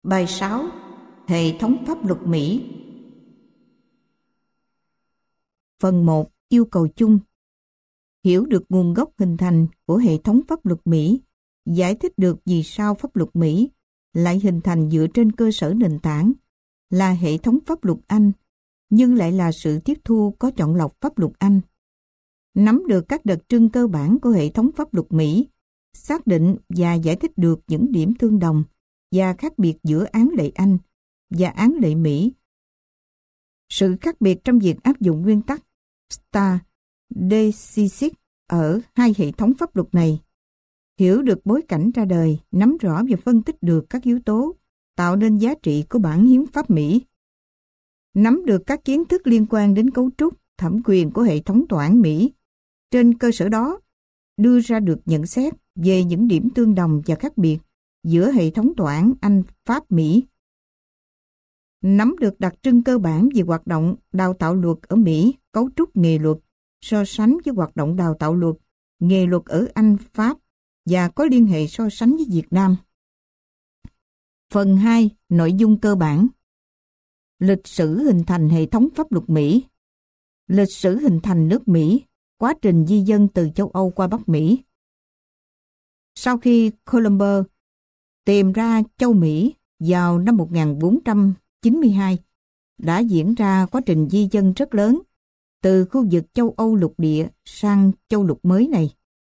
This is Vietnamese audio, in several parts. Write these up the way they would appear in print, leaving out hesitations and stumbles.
Bài 6. Hệ thống pháp luật Mỹ. Phần 1. Yêu cầu chung. Hiểu được nguồn gốc hình thành của hệ thống pháp luật Mỹ, giải thích được vì sao pháp luật Mỹ lại hình thành dựa trên cơ sở nền tảng là hệ thống pháp luật Anh, nhưng lại là sự tiếp thu có chọn lọc pháp luật Anh. Nắm được các đặc trưng cơ bản của hệ thống pháp luật Mỹ, xác định và giải thích được những điểm tương đồng và khác biệt giữa án lệ Anh và án lệ Mỹ. Sự khác biệt trong việc áp dụng nguyên tắc stare decisis ở hai hệ thống pháp luật này. Hiểu được bối cảnh ra đời, nắm rõ và phân tích được các yếu tố tạo nên giá trị của bản hiến pháp Mỹ. Nắm được các kiến thức liên quan đến cấu trúc, thẩm quyền của hệ thống tòa án Mỹ. Trên cơ sở đó, đưa ra được nhận xét về những điểm tương đồng và khác biệt giữa hệ thống tòa án Anh, Pháp, Mỹ. Nắm được đặc trưng cơ bản về hoạt động đào tạo luật ở Mỹ, cấu trúc nghề luật, so sánh với hoạt động đào tạo luật, nghề luật ở Anh, Pháp và có liên hệ so sánh với Việt Nam. Phần 2. Nội dung cơ bản. Lịch sử hình thành hệ thống pháp luật Mỹ. Lịch sử hình thành nước Mỹ, quá trình di dân từ châu Âu qua Bắc Mỹ. Sau khi Columbus tìm ra châu Mỹ vào năm 1492, đã diễn ra quá trình di dân rất lớn từ khu vực châu Âu lục địa sang châu lục mới này.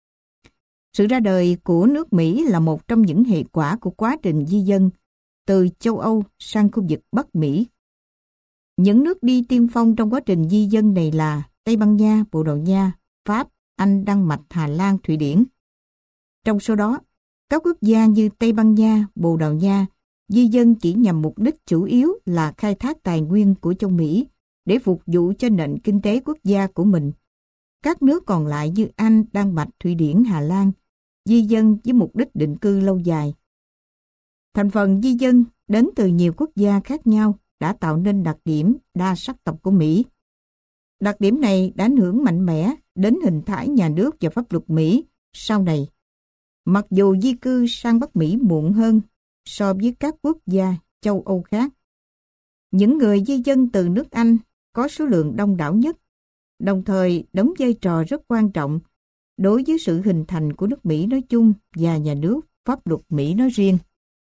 Sự ra đời của nước Mỹ là một trong những hệ quả của quá trình di dân từ châu Âu sang khu vực Bắc Mỹ. Những nước đi tiên phong trong quá trình di dân này là Tây Ban Nha, Bồ Đào Nha, Pháp, Anh, Đan Mạch, Hà Lan, Thụy Điển. Trong số đó, các quốc gia như Tây Ban Nha, Bồ Đào Nha di dân chỉ nhằm mục đích chủ yếu là khai thác tài nguyên của châu Mỹ để phục vụ cho nền kinh tế quốc gia của mình. Các nước còn lại như Anh, Đan Mạch, Thụy Điển, Hà Lan di dân với mục đích định cư lâu dài. Thành phần di dân đến từ nhiều quốc gia khác nhau đã tạo nên đặc điểm đa sắc tộc của Mỹ. Đặc điểm này đã ảnh hưởng mạnh mẽ đến hình thái nhà nước và pháp luật Mỹ sau này. Mặc dù di cư sang Bắc Mỹ muộn hơn so với các quốc gia châu Âu khác, những người di dân từ nước Anh có số lượng đông đảo nhất, đồng thời đóng vai trò rất quan trọng đối với sự hình thành của nước Mỹ nói chung và nhà nước pháp luật Mỹ nói riêng.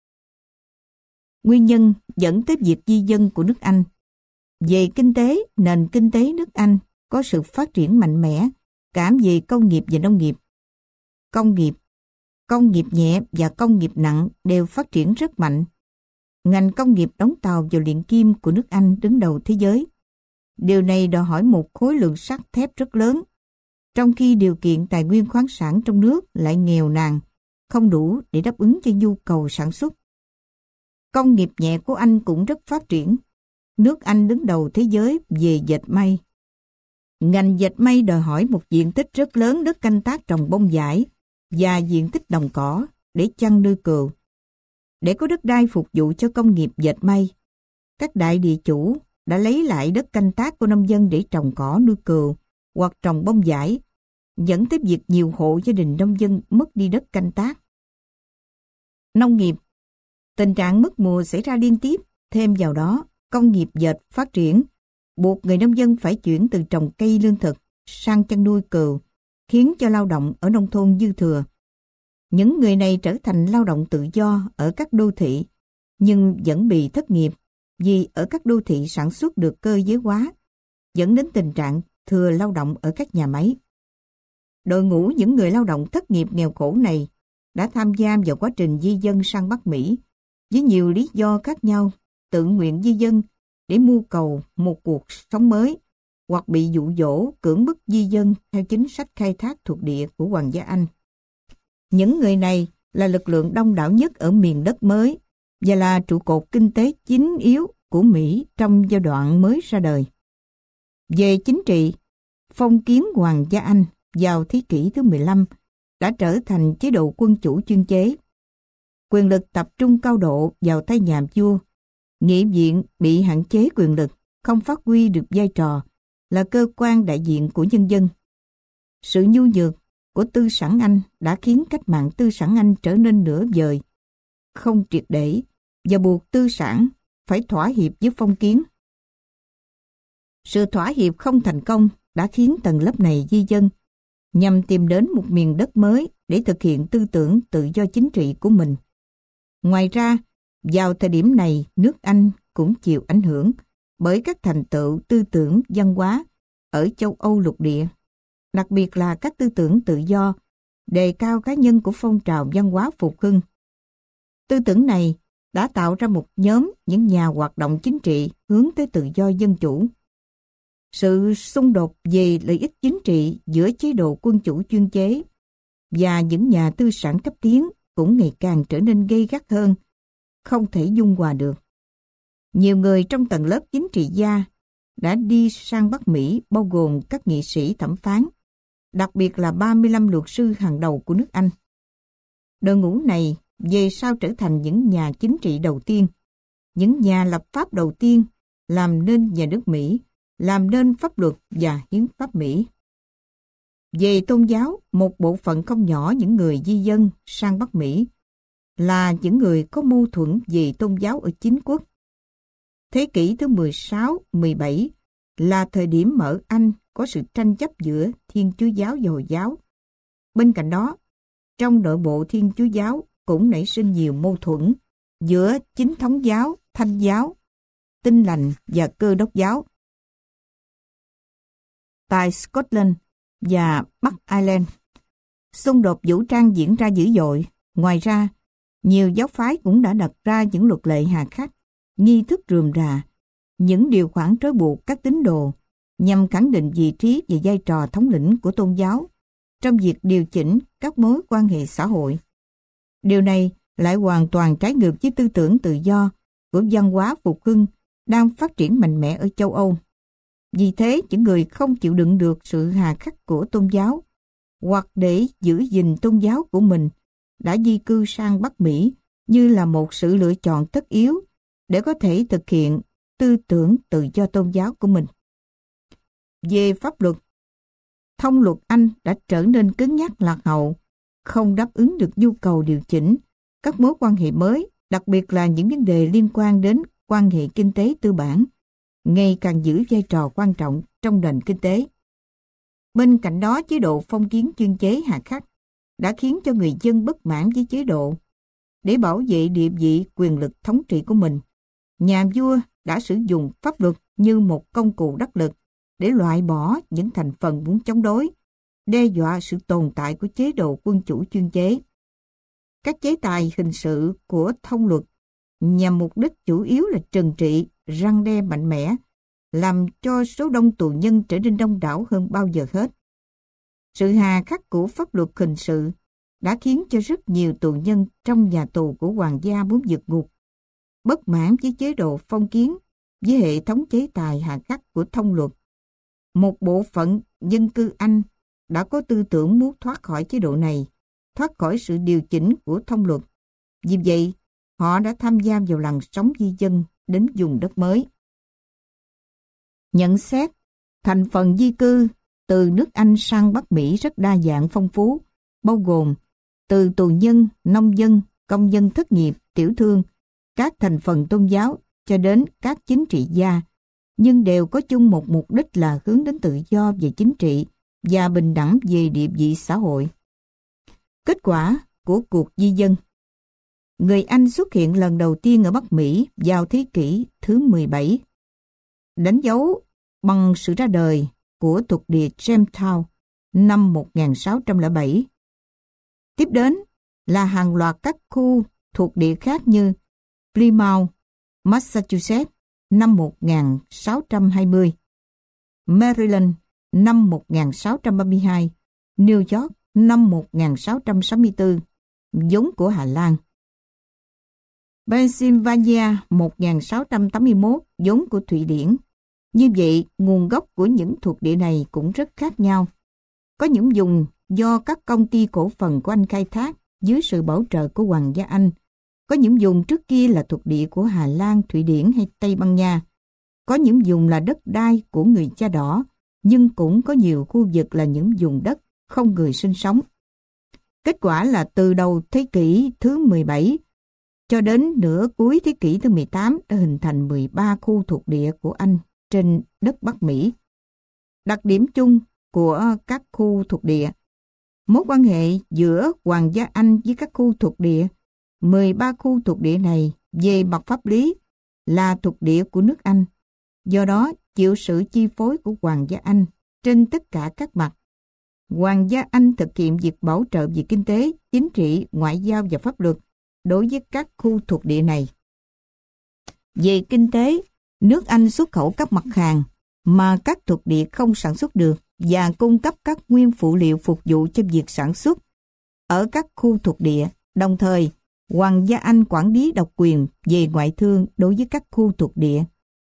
Nguyên nhân dẫn tới việc di dân của nước Anh. Về kinh tế, nền kinh tế nước Anh có sự phát triển mạnh mẽ cả về công nghiệp và nông nghiệp. Công nghiệp nhẹ và công nghiệp nặng đều phát triển rất mạnh. Ngành công nghiệp đóng tàu và luyện kim của nước Anh đứng đầu thế giới. Điều này đòi hỏi một khối lượng sắt thép rất lớn, trong khi điều kiện tài nguyên khoáng sản trong nước lại nghèo nàn, không đủ để đáp ứng cho nhu cầu sản xuất. Công nghiệp nhẹ của Anh cũng rất phát triển. Nước Anh đứng đầu thế giới về dệt may. Ngành dệt may đòi hỏi một diện tích rất lớn đất canh tác trồng bông vải và diện tích đồng cỏ để chăn nuôi cừu. Để có đất đai phục vụ cho công nghiệp dệt may, các đại địa chủ đã lấy lại đất canh tác của nông dân để trồng cỏ nuôi cừu hoặc trồng bông vải, dẫn tới việc nhiều hộ gia đình nông dân mất đi đất canh tác. Nông nghiệp. Tình trạng mất mùa xảy ra liên tiếp, thêm vào đó, công nghiệp dệt phát triển, buộc người nông dân phải chuyển từ trồng cây lương thực sang chăn nuôi cừu, khiến cho lao động ở nông thôn dư thừa. Những người này trở thành lao động tự do ở các đô thị, nhưng vẫn bị thất nghiệp vì ở các đô thị sản xuất được cơ giới hóa, dẫn đến tình trạng thừa lao động ở các nhà máy. Đội ngũ những người lao động thất nghiệp nghèo khổ này đã tham gia vào quá trình di dân sang Bắc Mỹ với nhiều lý do khác nhau, tự nguyện di dân để mưu cầu một cuộc sống mới, hoặc bị dụ dỗ cưỡng bức di dân theo chính sách khai thác thuộc địa của Hoàng gia Anh. Những người này là lực lượng đông đảo nhất ở miền đất mới và là trụ cột kinh tế chính yếu của Mỹ trong giai đoạn mới ra đời. Về chính trị, phong kiến Hoàng gia Anh vào thế kỷ thứ 15 đã trở thành chế độ quân chủ chuyên chế. Quyền lực tập trung cao độ vào tay nhà vua. Nghị viện bị hạn chế quyền lực, không phát huy được vai trò là cơ quan đại diện của nhân dân. Sự nhu nhược của tư sản Anh đã khiến cách mạng tư sản Anh trở nên nửa vời, không triệt để và buộc tư sản phải thỏa hiệp với phong kiến. Sự thỏa hiệp không thành công đã khiến tầng lớp này di dân nhằm tìm đến một miền đất mới để thực hiện tư tưởng tự do chính trị của mình. Ngoài ra, vào thời điểm này, nước Anh cũng chịu ảnh hưởng bởi các thành tựu tư tưởng văn hóa ở châu Âu lục địa, đặc biệt là các tư tưởng tự do, đề cao cá nhân của phong trào văn hóa phục hưng. Tư tưởng này đã tạo ra một nhóm những nhà hoạt động chính trị hướng tới tự do dân chủ. Sự xung đột về lợi ích chính trị giữa chế độ quân chủ chuyên chế và những nhà tư sản cấp tiến cũng ngày càng trở nên gay gắt hơn, không thể dung hòa được. Nhiều người trong tầng lớp chính trị gia đã đi sang Bắc Mỹ, bao gồm các nghị sĩ thẩm phán, đặc biệt là 35 luật sư hàng đầu của nước Anh. Đội ngũ này về sau trở thành những nhà chính trị đầu tiên, những nhà lập pháp đầu tiên làm nên nhà nước Mỹ, làm nên pháp luật và hiến pháp Mỹ. Về tôn giáo, một bộ phận không nhỏ những người di dân sang Bắc Mỹ là những người có mâu thuẫn về tôn giáo ở chính quốc. Thế kỷ thứ 16, 17 là thời điểm mà ở Anh có sự tranh chấp giữa Thiên Chúa giáo và Hồi giáo. Bên cạnh đó, trong nội bộ Thiên Chúa giáo cũng nảy sinh nhiều mâu thuẫn giữa Chính thống giáo, Thanh giáo, Tin lành và Cơ đốc giáo. Tại Scotland và Bắc Ireland, xung đột vũ trang diễn ra dữ dội. Ngoài ra, nhiều giáo phái cũng đã đặt ra những luật lệ hà khắc, nghi thức rườm rà, những điều khoản trói buộc các tín đồ nhằm khẳng định vị trí và vai trò thống lĩnh của tôn giáo trong việc điều chỉnh các mối quan hệ xã hội. Điều này lại hoàn toàn trái ngược với tư tưởng tự do của văn hóa phục hưng đang phát triển mạnh mẽ ở châu Âu. Vì thế, những người không chịu đựng được sự hà khắc của tôn giáo hoặc để giữ gìn tôn giáo của mình đã di cư sang Bắc Mỹ như là một sự lựa chọn tất yếu để có thể thực hiện tư tưởng tự do tôn giáo của mình. Về pháp luật, thông luật Anh đã trở nên cứng nhắc lạc hậu, không đáp ứng được nhu cầu điều chỉnh các mối quan hệ mới, đặc biệt là những vấn đề liên quan đến quan hệ kinh tế tư bản, ngày càng giữ vai trò quan trọng trong nền kinh tế. Bên cạnh đó, chế độ phong kiến chuyên chế hà khắc đã khiến cho người dân bất mãn với chế độ. Để bảo vệ địa vị quyền lực thống trị của mình, nhà vua đã sử dụng pháp luật như một công cụ đắc lực để loại bỏ những thành phần muốn chống đối, đe dọa sự tồn tại của chế độ quân chủ chuyên chế. Các chế tài hình sự của thông luật nhằm mục đích chủ yếu là trừng trị, răn đe mạnh mẽ, làm cho số đông tù nhân trở nên đông đảo hơn bao giờ hết. Sự hà khắc của pháp luật hình sự đã khiến cho rất nhiều tù nhân trong nhà tù của hoàng gia muốn vượt ngục. Bất mãn với chế độ phong kiến, với hệ thống chế tài hà khắc của thông luật, một bộ phận dân cư Anh đã có tư tưởng muốn thoát khỏi chế độ này, thoát khỏi sự điều chỉnh của thông luật. Vì vậy, họ đã tham gia vào làn sóng di dân đến vùng đất mới. Nhận xét, thành phần di cư từ nước Anh sang Bắc Mỹ rất đa dạng phong phú, bao gồm từ tù nhân, nông dân, công dân thất nghiệp, tiểu thương, các thành phần tôn giáo cho đến các chính trị gia, nhưng đều có chung một mục đích là hướng đến tự do về chính trị và bình đẳng về địa vị xã hội. Kết quả của cuộc di dân. Người Anh xuất hiện lần đầu tiên ở Bắc Mỹ vào thế kỷ thứ 17, đánh dấu bằng sự ra đời của thuộc địa Jamestown năm 1607. Tiếp đến là hàng loạt các khu thuộc địa khác như Plymouth, Massachusetts năm 1620, Maryland năm 1632, New York năm 1664, vốn của Hà Lan, Pennsylvania 1681, vốn của Thụy Điển. Như vậy, nguồn gốc của những thuộc địa này cũng rất khác nhau. Có những vùng do các công ty cổ phần của Anh khai thác dưới sự bảo trợ của Hoàng gia Anh. Có những vùng trước kia là thuộc địa của Hà Lan, Thụy Điển hay Tây Ban Nha. Có những vùng là đất đai của người da đỏ, nhưng cũng có nhiều khu vực là những vùng đất không người sinh sống. Kết quả là từ đầu thế kỷ thứ 17, cho đến nửa cuối thế kỷ thứ 18 đã hình thành 13 khu thuộc địa của Anh trên đất Bắc Mỹ. Đặc điểm chung của các khu thuộc địa: mối quan hệ giữa Hoàng gia Anh với các khu thuộc địa. 13 khu thuộc địa này về mặt pháp lý là thuộc địa của nước Anh, do đó chịu sự chi phối của Hoàng gia Anh trên tất cả các mặt. Hoàng gia Anh thực hiện việc bảo trợ về kinh tế, chính trị, ngoại giao và pháp luật đối với các khu thuộc địa này. Về kinh tế, nước Anh xuất khẩu các mặt hàng mà các thuộc địa không sản xuất được và cung cấp các nguyên phụ liệu phục vụ cho việc sản xuất ở các khu thuộc địa. Đồng thời, Hoàng gia Anh quản lý độc quyền về ngoại thương đối với các khu thuộc địa.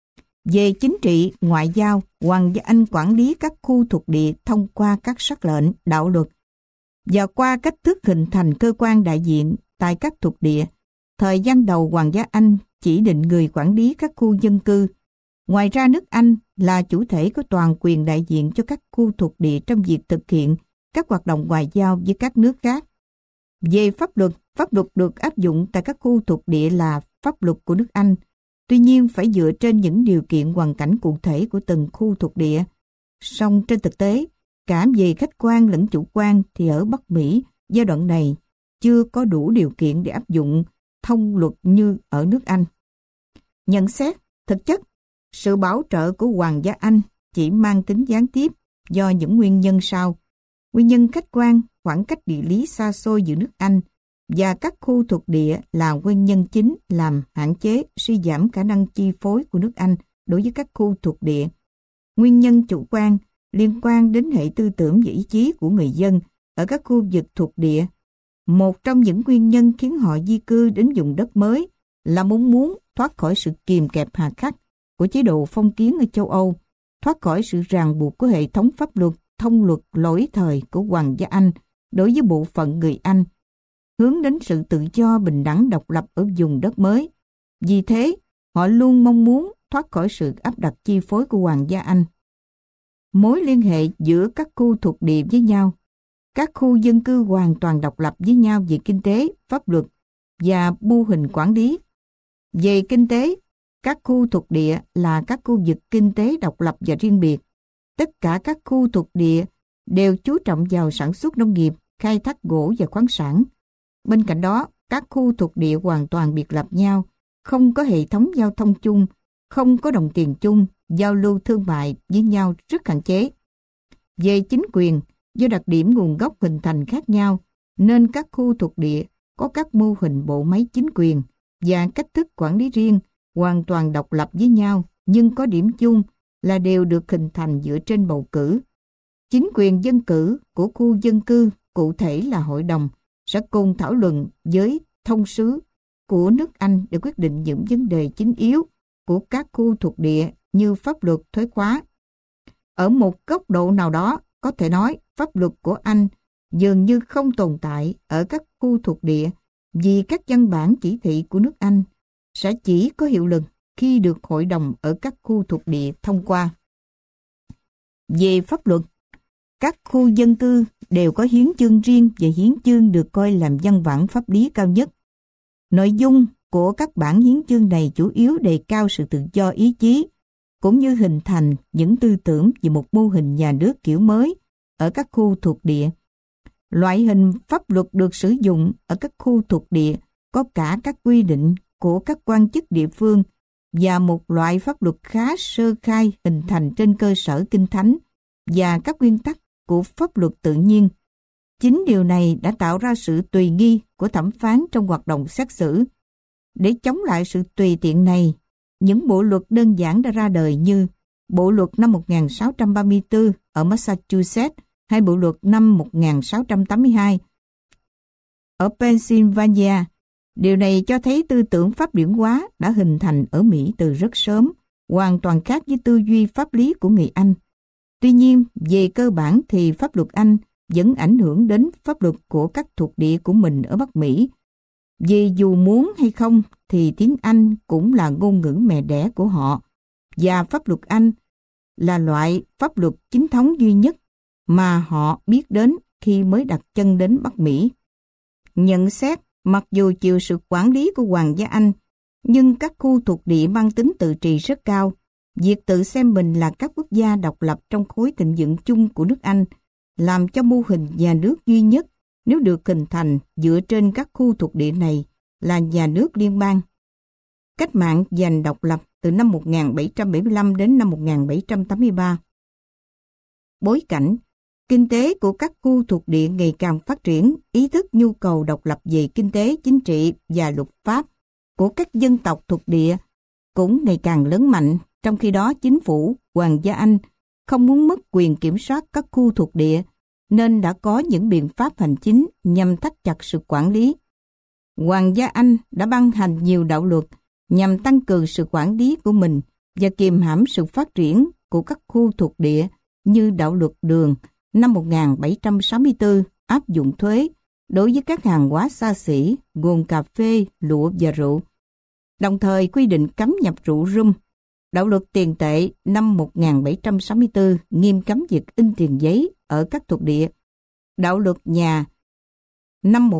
Về chính trị, ngoại giao, Hoàng gia Anh quản lý các khu thuộc địa thông qua các sắc lệnh, đạo luật và qua cách thức hình thành cơ quan đại diện tại các thuộc địa. Thời gian đầu, Hoàng gia Anh chỉ định người quản lý các khu dân cư. Ngoài ra, nước Anh là chủ thể có toàn quyền đại diện cho các khu thuộc địa trong việc thực hiện các hoạt động ngoại giao với các nước khác. Về pháp luật được áp dụng tại các khu thuộc địa là pháp luật của nước Anh, tuy nhiên phải dựa trên những điều kiện hoàn cảnh cụ thể của từng khu thuộc địa. Song trên thực tế, cả về khách quan lẫn chủ quan thì ở Bắc Mỹ, giai đoạn này chưa có đủ điều kiện để áp dụng thông luật như ở nước Anh. Nhận xét, thực chất, sự bảo trợ của Hoàng gia Anh chỉ mang tính gián tiếp do những nguyên nhân sau. Nguyên nhân khách quan, khoảng cách địa lý xa xôi giữa nước Anh và các khu thuộc địa là nguyên nhân chính làm hạn chế, suy giảm khả năng chi phối của nước Anh đối với các khu thuộc địa. Nguyên nhân chủ quan liên quan đến hệ tư tưởng và ý chí của người dân ở các khu vực thuộc địa. Một trong những nguyên nhân khiến họ di cư đến vùng đất mới là muốn thoát khỏi sự kìm kẹp hà khắc của chế độ phong kiến ở châu Âu, thoát khỏi sự ràng buộc của hệ thống pháp luật, thông luật lỗi thời của Hoàng gia Anh đối với bộ phận người Anh, hướng đến sự tự do, bình đẳng, độc lập ở vùng đất mới. Vì thế, họ luôn mong muốn thoát khỏi sự áp đặt chi phối của Hoàng gia Anh. Mối liên hệ giữa các khu thuộc địa với nhau. Các khu dân cư hoàn toàn độc lập với nhau về kinh tế, pháp luật và mô hình quản lý. Về kinh tế, các khu thuộc địa là các khu vực kinh tế độc lập và riêng biệt. Tất cả các khu thuộc địa đều chú trọng vào sản xuất nông nghiệp, khai thác gỗ và khoáng sản. Bên cạnh đó, các khu thuộc địa hoàn toàn biệt lập nhau, không có hệ thống giao thông chung, không có đồng tiền chung, giao lưu thương mại với nhau rất hạn chế. Về chính quyền, do đặc điểm nguồn gốc hình thành khác nhau, nên các khu thuộc địa có các mô hình bộ máy chính quyền và cách thức quản lý riêng, hoàn toàn độc lập với nhau, nhưng có điểm chung là đều được hình thành dựa trên bầu cử. Chính quyền dân cử của khu dân cư, cụ thể là hội đồng, sẽ cùng thảo luận với thông sứ của nước Anh để quyết định những vấn đề chính yếu của các khu thuộc địa như pháp luật, thuế khóa. Ở một góc độ nào đó, có thể nói pháp luật của Anh dường như không tồn tại ở các khu thuộc địa vì các văn bản chỉ thị của nước Anh sẽ chỉ có hiệu lực khi được hội đồng ở các khu thuộc địa thông qua. Về pháp luật, các khu dân cư đều có hiến chương riêng và hiến chương được coi làm văn bản pháp lý cao nhất. Nội dung của các bản hiến chương này chủ yếu đề cao sự tự do ý chí, cũng như hình thành những tư tưởng về một mô hình nhà nước kiểu mới ở các khu thuộc địa. Loại hình pháp luật được sử dụng ở các khu thuộc địa có cả các quy định của các quan chức địa phương và một loại pháp luật khá sơ khai hình thành trên cơ sở kinh thánh và các nguyên tắc của pháp luật tự nhiên. Chính điều này đã tạo ra sự tùy nghi của thẩm phán trong hoạt động xét xử. Để chống lại sự tùy tiện này, những bộ luật đơn giản đã ra đời như Bộ luật năm 1634 ở Massachusetts hay Bộ luật năm 1682 ở Pennsylvania. Điều này cho thấy tư tưởng pháp điển hóa đã hình thành ở Mỹ từ rất sớm, hoàn toàn khác với tư duy pháp lý của người Anh. Tuy nhiên, về cơ bản thì pháp luật Anh vẫn ảnh hưởng đến pháp luật của các thuộc địa của mình ở Bắc Mỹ. Vì dù muốn hay không thì tiếng Anh cũng là ngôn ngữ mẹ đẻ của họ, và pháp luật Anh là loại pháp luật chính thống duy nhất mà họ biết đến khi mới đặt chân đến Bắc Mỹ. Nhận xét, Mặc dù chịu sự quản lý của Hoàng gia Anh, nhưng các khu thuộc địa mang tính tự trị rất cao. Việc tự xem mình là các quốc gia độc lập trong khối thịnh vượng chung của nước Anh làm cho mô hình nhà nước duy nhất nếu được hình thành dựa trên các khu thuộc địa này là nhà nước liên bang. Cách mạng giành độc lập từ năm 1775 đến năm 1783. Bối cảnh, kinh tế của các khu thuộc địa ngày càng phát triển, ý thức nhu cầu độc lập về kinh tế, chính trị và luật pháp của các dân tộc thuộc địa cũng ngày càng lớn mạnh. Trong khi đó, chính phủ Hoàng gia Anh không muốn mất quyền kiểm soát các khu thuộc địa, nên đã có những biện pháp hành chính nhằm thắt chặt sự quản lý. Hoàng gia Anh đã ban hành nhiều đạo luật nhằm tăng cường sự quản lý của mình và kiềm hãm sự phát triển của các khu thuộc địa, như đạo luật đường năm 1764 áp dụng thuế đối với các hàng hóa xa xỉ gồm cà phê, lụa và rượu, đồng thời quy định cấm nhập rượu rum. Đạo luật tiền tệ năm 1764 nghiêm cấm việc in tiền giấy ở các thuộc địa. Đạo luật nhà năm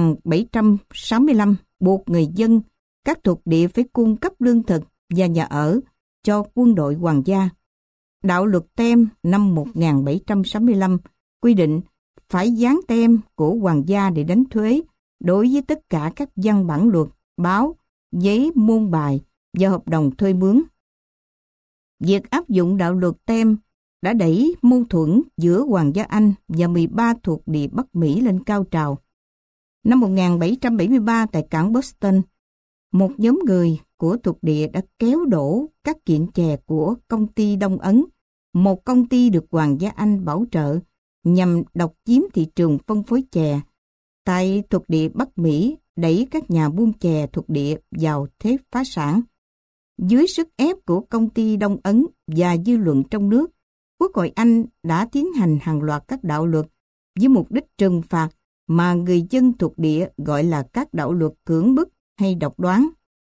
1765 buộc người dân các thuộc địa phải cung cấp lương thực và nhà ở cho quân đội hoàng gia. Đạo luật tem năm 1765 quy định phải dán tem của hoàng gia để đánh thuế đối với tất cả các văn bản luật, báo, giấy môn bài và hợp đồng thuê mướn. Việc áp dụng đạo luật tem đã đẩy mâu thuẫn giữa Hoàng gia Anh và 13 thuộc địa Bắc Mỹ lên cao trào. Năm 1773 tại cảng Boston, một nhóm người của thuộc địa đã kéo đổ các kiện chè của công ty Đông Ấn, một công ty được Hoàng gia Anh bảo trợ nhằm độc chiếm thị trường phân phối chè. Tại thuộc địa Bắc Mỹ, đẩy các nhà buôn chè thuộc địa vào thế phá sản. Dưới sức ép của công ty Đông Ấn và dư luận trong nước, Quốc hội Anh đã tiến hành hàng loạt các đạo luật với mục đích trừng phạt mà người dân thuộc địa gọi là các đạo luật cưỡng bức hay độc đoán.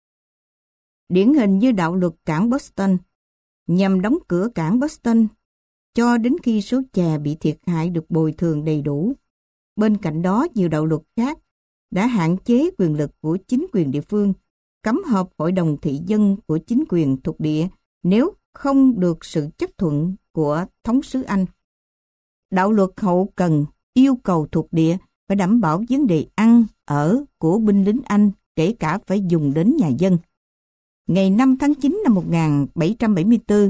Điển hình như đạo luật cảng Boston nhằm đóng cửa cảng Boston cho đến khi số chè bị thiệt hại được bồi thường đầy đủ. Bên cạnh đó, nhiều đạo luật khác đã hạn chế quyền lực của chính quyền địa phương, cấm họp hội đồng thị dân của chính quyền thuộc địa nếu không được sự chấp thuận của thống sứ Anh. Đạo luật hậu cần yêu cầu thuộc địa phải đảm bảo vấn đề ăn, ở của binh lính Anh, kể cả phải dùng đến nhà dân. Ngày 5 tháng 9 năm 1774,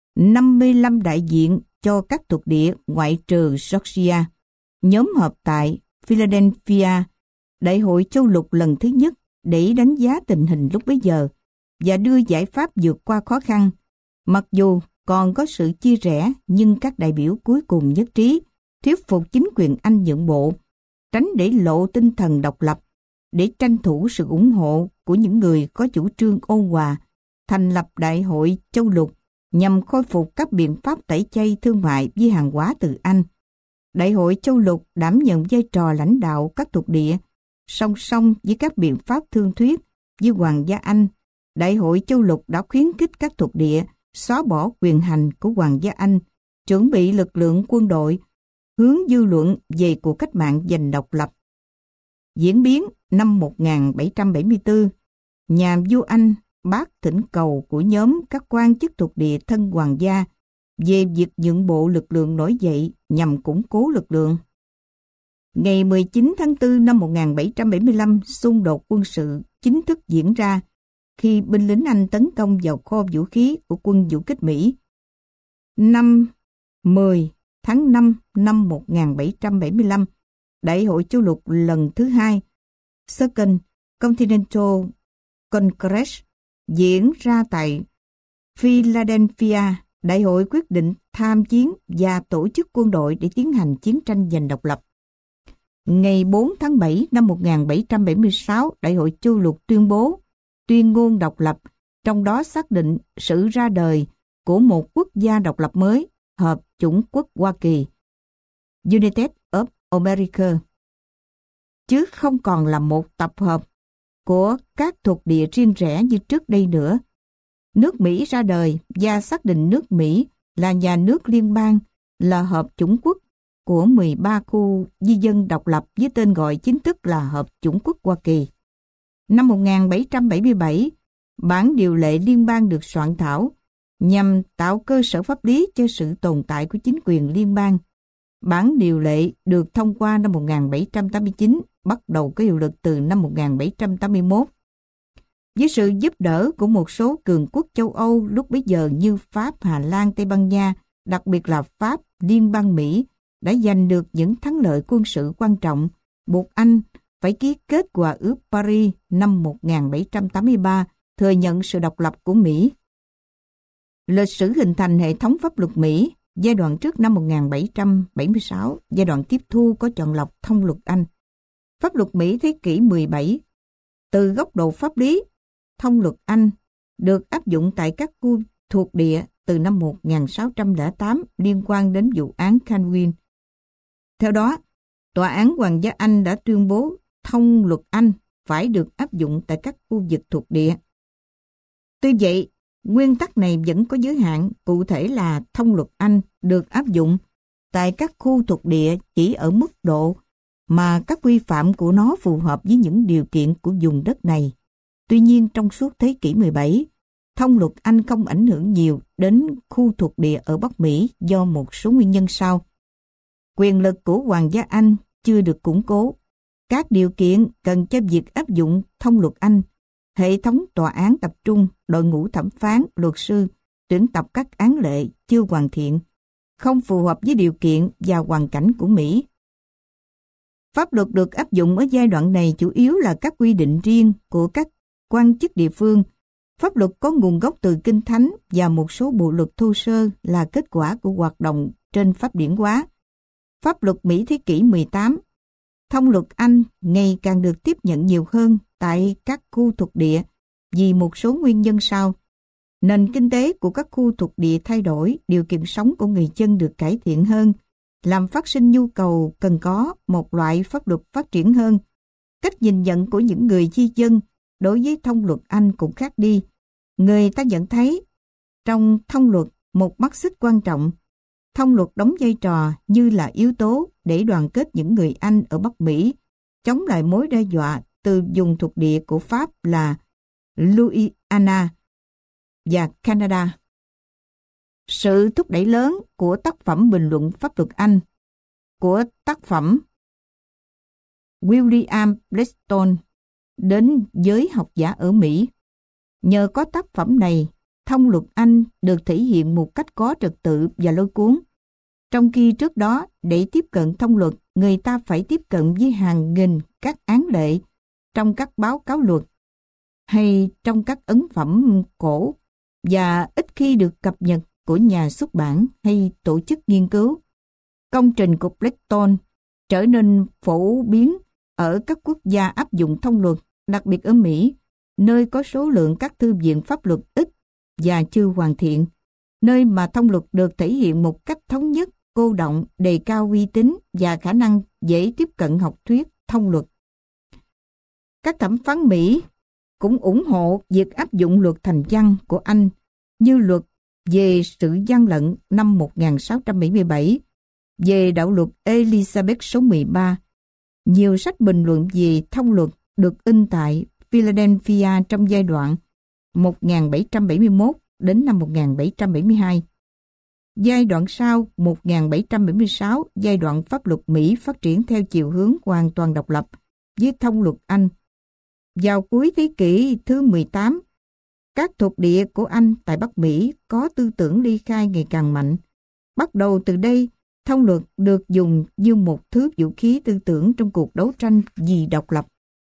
55 đại diện cho các thuộc địa ngoại trừ Georgia nhóm họp tại Philadelphia, Đại hội châu lục lần thứ nhất để đánh giá tình hình lúc bấy giờ và đưa giải pháp vượt qua khó khăn. Mặc dù còn có sự chia rẽ, nhưng các đại biểu cuối cùng nhất trí thuyết phục chính quyền Anh nhượng bộ, tránh để lộ tinh thần độc lập, để tranh thủ sự ủng hộ của những người có chủ trương ôn hòa, thành lập Đại hội châu lục nhằm khôi phục các biện pháp tẩy chay thương mại với hàng hóa từ Anh. Đại hội châu lục đảm nhận vai trò lãnh đạo các thuộc địa, song song với các biện pháp thương thuyết với Hoàng gia Anh. Đại hội châu lục đã khuyến khích các thuộc địa xóa bỏ quyền hành của Hoàng gia Anh, chuẩn bị lực lượng quân đội, hướng dư luận về cuộc cách mạng giành độc lập. Diễn biến năm 1774, nhà vua Anh bác thỉnh cầu của nhóm các quan chức thuộc địa thân hoàng gia về việc nhượng bộ lực lượng nổi dậy nhằm củng cố lực lượng. Ngày 19 tháng 4 năm 1775, xung đột quân sự chính thức diễn ra khi binh lính Anh tấn công vào kho vũ khí của quân du kích Mỹ. Năm 10 tháng 5 năm 1775, Đại hội châu lục lần thứ hai Second Continental Congress diễn ra tại Philadelphia. Đại hội quyết định tham chiến và tổ chức quân đội để tiến hành chiến tranh giành độc lập. Ngày 4 tháng 7 năm 1776, Đại hội châu lục tuyên bố tuyên ngôn độc lập, trong đó xác định sự ra đời của một quốc gia độc lập mới, Hợp chủng quốc Hoa Kỳ, United of America, chứ không còn là một tập hợp của các thuộc địa riêng rẽ như trước đây nữa. Nước Mỹ ra đời và xác định nước Mỹ là nhà nước liên bang, là hợp chủng quốc của 13 khu di dân độc lập với tên gọi chính thức là Hợp chủng quốc Hoa Kỳ. Năm 1777, bản điều lệ liên bang được soạn thảo nhằm tạo cơ sở pháp lý cho sự tồn tại của chính quyền liên bang. Bản điều lệ được thông qua năm 1789, bắt đầu có hiệu lực từ năm 1781. Với sự giúp đỡ của một số cường quốc châu Âu lúc bấy giờ như Pháp, Hà Lan, Tây Ban Nha, đặc biệt là Pháp, Liên bang Mỹ, đã giành được những thắng lợi quân sự quan trọng, buộc Anh phải ký kết Hòa ước Paris năm 1783, thừa nhận sự độc lập của Mỹ. Lịch sử hình thành hệ thống pháp luật Mỹ, giai đoạn trước năm 1776, giai đoạn tiếp thu có chọn lọc thông luật Anh. Pháp luật Mỹ thế kỷ 17, từ góc độ pháp lý, thông luật Anh được áp dụng tại các khu thuộc địa từ năm 1608 liên quan đến vụ án Canwin. Theo đó, Tòa án Hoàng gia Anh đã tuyên bố thông luật Anh phải được áp dụng tại các khu vực thuộc địa. Tuy vậy, nguyên tắc này vẫn có giới hạn, cụ thể là thông luật Anh được áp dụng tại các khu thuộc địa chỉ ở mức độ mà các quy phạm của nó phù hợp với những điều kiện của vùng đất này. Tuy nhiên, trong suốt thế kỷ 17, thông luật Anh không ảnh hưởng nhiều đến khu thuộc địa ở Bắc Mỹ do một số nguyên nhân sau. Quyền lực của Hoàng gia Anh chưa được củng cố. Các điều kiện cần cho việc áp dụng thông luật Anh, hệ thống tòa án tập trung, đội ngũ thẩm phán, luật sư, tuyển tập các án lệ chưa hoàn thiện, không phù hợp với điều kiện và hoàn cảnh của Mỹ. Pháp luật được áp dụng ở giai đoạn này chủ yếu là các quy định riêng của các quan chức địa phương. Pháp luật có nguồn gốc từ Kinh Thánh và một số bộ luật thô sơ là kết quả của hoạt động trên pháp điển hóa. Pháp luật Mỹ thế kỷ 18, thông luật Anh ngày càng được tiếp nhận nhiều hơn tại các khu thuộc địa vì một số nguyên nhân sau. Nền kinh tế của các khu thuộc địa thay đổi, điều kiện sống của người dân được cải thiện hơn, làm phát sinh nhu cầu cần có một loại pháp luật phát triển hơn. Cách nhìn nhận của những người di dân đối với thông luật Anh cũng khác đi. Người ta nhận thấy trong thông luật một mắt xích quan trọng. Thông luật đóng vai trò như là yếu tố để đoàn kết những người Anh ở Bắc Mỹ, chống lại mối đe dọa từ vùng thuộc địa của Pháp là Louisiana và Canada. Sự thúc đẩy lớn của tác phẩm bình luận pháp luật Anh của tác phẩm William Blackstone đến giới học giả ở Mỹ. Nhờ có tác phẩm này, thông luật Anh được thể hiện một cách có trật tự và lôi cuốn. Trong khi trước đó, để tiếp cận thông luật, người ta phải tiếp cận với hàng nghìn các án lệ trong các báo cáo luật hay trong các ấn phẩm cổ và ít khi được cập nhật của nhà xuất bản hay tổ chức nghiên cứu. Công trình của Blackstone trở nên phổ biến ở các quốc gia áp dụng thông luật, đặc biệt ở Mỹ, nơi có số lượng các thư viện pháp luật ít và chưa hoàn thiện, nơi mà thông luật được thể hiện một cách thống nhất, cô động, đề cao uy tín và khả năng dễ tiếp cận học thuyết thông luật. Các thẩm phán Mỹ cũng ủng hộ việc áp dụng luật thành văn của Anh như luật về sự gian lận năm 1677, về đạo luật Elizabeth số 13. Nhiều sách bình luận về thông luật được in tại Philadelphia trong giai đoạn 1771 đến năm 1772. Giai đoạn sau 1776, giai đoạn pháp luật Mỹ phát triển theo chiều hướng hoàn toàn độc lập với thông luật Anh. Vào cuối thế kỷ thứ 18, các thuộc địa của Anh tại Bắc Mỹ có tư tưởng ly khai ngày càng mạnh. Bắt đầu từ đây, thông luật được dùng như một thứ vũ khí tư tưởng trong cuộc đấu tranh vì độc lập.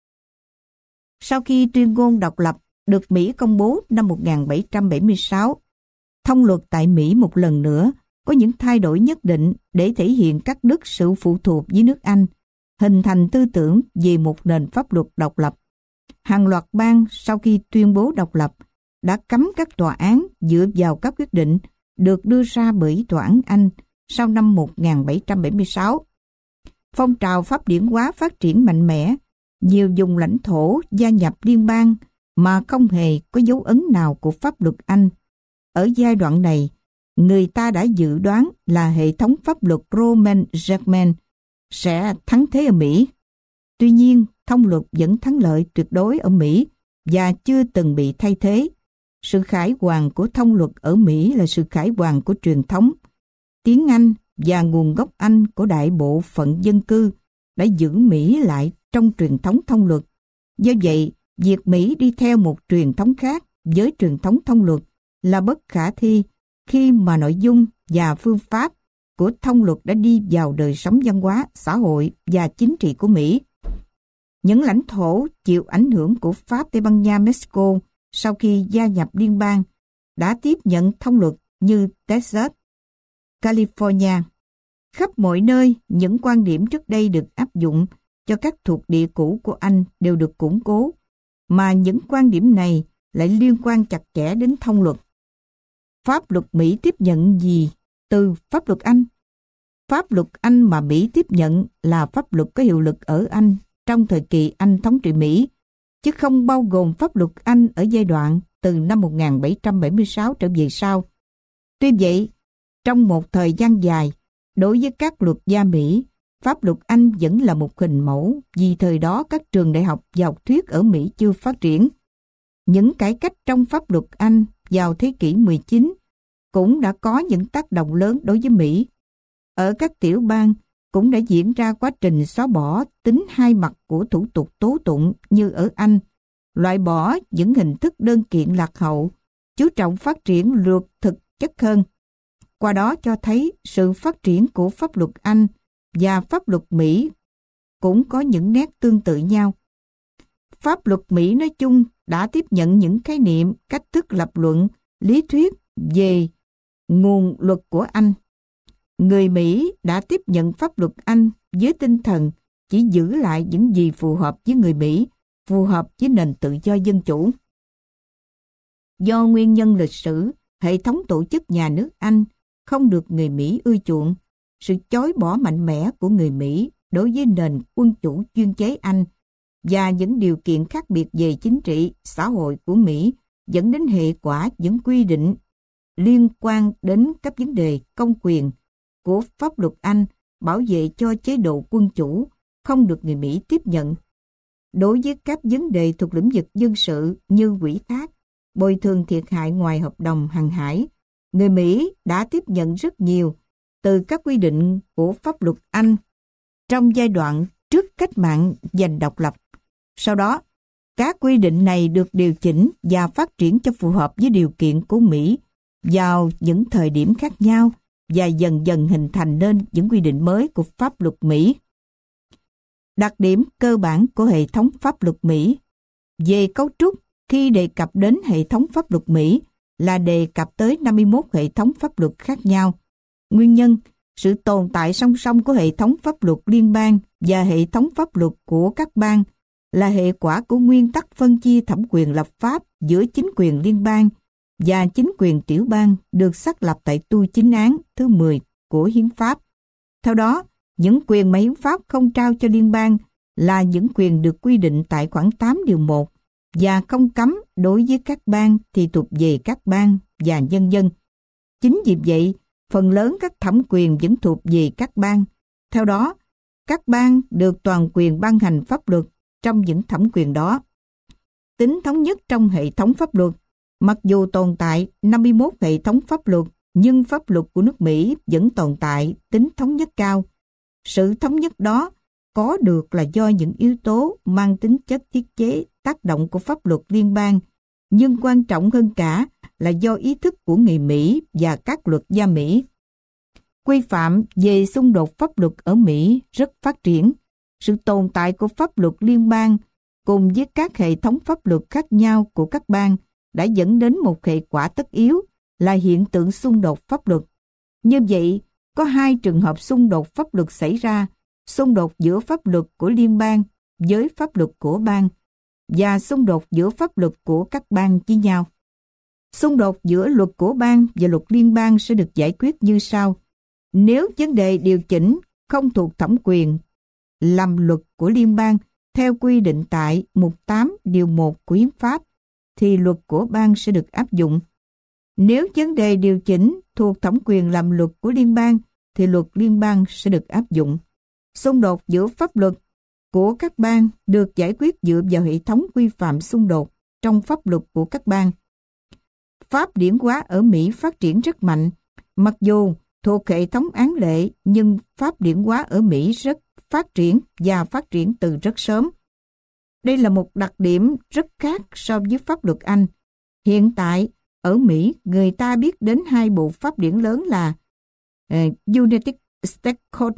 Sau khi tuyên ngôn độc lập được Mỹ công bố năm 1776, thông luật tại Mỹ một lần nữa có những thay đổi nhất định để thể hiện cắt đứt sự phụ thuộc với nước Anh, hình thành tư tưởng về một nền pháp luật độc lập. Hàng loạt bang sau khi tuyên bố độc lập đã cấm các tòa án dựa vào các quyết định được đưa ra bởi tòa án Anh sau năm 1776. Phong trào pháp điển hóa phát triển mạnh mẽ, nhiều vùng lãnh thổ gia nhập liên bang mà không hề có dấu ấn nào của pháp luật Anh. Ở giai đoạn này, người ta đã dự đoán là hệ thống pháp luật Roman-German sẽ thắng thế ở Mỹ. Tuy nhiên, thông luật vẫn thắng lợi tuyệt đối ở Mỹ và chưa từng bị thay thế. Sự khải hoàn của thông luật ở Mỹ là sự khải hoàn của truyền thống. Tiếng Anh và nguồn gốc Anh của đại bộ phận dân cư đã giữ Mỹ lại trong truyền thống thông luật. Do vậy, việc Mỹ đi theo một truyền thống khác với truyền thống thông luật là bất khả thi khi mà nội dung và phương pháp của thông luật đã đi vào đời sống văn hóa, xã hội và chính trị của Mỹ. Những lãnh thổ chịu ảnh hưởng của Pháp, Tây Ban Nha, Mexico sau khi gia nhập liên bang đã tiếp nhận thông luật như Texas, California. Khắp mọi nơi, những quan điểm trước đây được áp dụng cho các thuộc địa cũ của Anh đều được củng cố, mà những quan điểm này lại liên quan chặt chẽ đến thông luật. Pháp luật Mỹ tiếp nhận gì từ pháp luật Anh? Pháp luật Anh mà Mỹ tiếp nhận là pháp luật có hiệu lực ở Anh trong thời kỳ Anh thống trị Mỹ, chứ không bao gồm pháp luật Anh ở giai đoạn từ năm 1776 trở về sau. Tuy vậy, trong một thời gian dài, đối với các luật gia Mỹ, pháp luật Anh vẫn là một hình mẫu vì thời đó các trường đại học và học thuyết ở Mỹ chưa phát triển. Những cải cách trong pháp luật Anh vào thế kỷ 19 cũng đã có những tác động lớn đối với Mỹ. Ở các tiểu bang cũng đã diễn ra quá trình xóa bỏ tính hai mặt của thủ tục tố tụng như ở Anh, loại bỏ những hình thức đơn kiện lạc hậu, chú trọng phát triển luật thực chất hơn. Qua đó cho thấy sự phát triển của pháp luật Anh và pháp luật Mỹ cũng có những nét tương tự nhau. Pháp luật Mỹ nói chung đã tiếp nhận những khái niệm, cách thức lập luận, lý thuyết về nguồn luật của Anh. Người Mỹ đã tiếp nhận pháp luật Anh với tinh thần chỉ giữ lại những gì phù hợp với người Mỹ, phù hợp với nền tự do dân chủ. Do nguyên nhân lịch sử, hệ thống tổ chức nhà nước Anh không được người Mỹ ưa chuộng. Sự chối bỏ mạnh mẽ của người Mỹ đối với nền quân chủ chuyên chế Anh và những điều kiện khác biệt về chính trị, xã hội của Mỹ dẫn đến hệ quả những quy định liên quan đến các vấn đề công quyền của pháp luật Anh bảo vệ cho chế độ quân chủ không được người Mỹ tiếp nhận. Đối với các vấn đề thuộc lĩnh vực dân sự như ủy thác, bồi thường thiệt hại ngoài hợp đồng hàng hải, người Mỹ đã tiếp nhận rất nhiều từ các quy định của pháp luật Anh trong giai đoạn trước cách mạng giành độc lập. Sau đó, các quy định này được điều chỉnh và phát triển cho phù hợp với điều kiện của Mỹ vào những thời điểm khác nhau và dần dần hình thành nên những quy định mới của pháp luật Mỹ. Đặc điểm cơ bản của hệ thống pháp luật Mỹ về cấu trúc khi đề cập đến hệ thống pháp luật Mỹ là đề cập tới 51 hệ thống pháp luật khác nhau. Nguyên nhân, sự tồn tại song song của hệ thống pháp luật liên bang và hệ thống pháp luật của các bang là hệ quả của nguyên tắc phân chia thẩm quyền lập pháp giữa chính quyền liên bang và chính quyền tiểu bang được xác lập tại tu chính án thứ 10 của Hiến pháp. Theo đó, những quyền mà Hiến pháp không trao cho liên bang là những quyền được quy định tại khoản 8 điều 1 và không cấm đối với các bang thì thuộc về các bang và nhân dân. Chính vì vậy, phần lớn các thẩm quyền vẫn thuộc về các bang. Theo đó, các bang được toàn quyền ban hành pháp luật trong những thẩm quyền đó. Tính thống nhất trong hệ thống pháp luật, mặc dù tồn tại 51 hệ thống pháp luật, nhưng pháp luật của nước Mỹ vẫn tồn tại tính thống nhất cao. Sự thống nhất đó có được là do những yếu tố mang tính chất thiết chế tác động của pháp luật liên bang, nhưng quan trọng hơn cả là do ý thức của người Mỹ và các luật gia Mỹ. Quy phạm về xung đột pháp luật ở Mỹ rất phát triển. Sự tồn tại của pháp luật liên bang cùng với các hệ thống pháp luật khác nhau của các bang đã dẫn đến một hệ quả tất yếu là hiện tượng xung đột pháp luật. Như vậy, có hai trường hợp xung đột pháp luật xảy ra: xung đột giữa pháp luật của liên bang với pháp luật của bang và xung đột giữa pháp luật của các bang với nhau. Xung đột giữa luật của bang và luật liên bang sẽ được giải quyết như sau. Nếu vấn đề điều chỉnh không thuộc thẩm quyền làm luật của liên bang theo quy định tại mục 8 điều 1 của Hiến pháp, thì luật của bang sẽ được áp dụng. Nếu vấn đề điều chỉnh thuộc thẩm quyền làm luật của liên bang, thì luật liên bang sẽ được áp dụng. Xung đột giữa pháp luật của các bang được giải quyết dựa vào hệ thống quy phạm xung đột trong pháp luật của các bang. Pháp điển hóa ở Mỹ phát triển rất mạnh, mặc dù thuộc hệ thống án lệ, nhưng pháp điển hóa ở Mỹ rất phát triển và phát triển từ rất sớm. Đây là một đặc điểm rất khác so với pháp luật Anh. Hiện tại, ở Mỹ, người ta biết đến hai bộ pháp điển lớn là United States Code,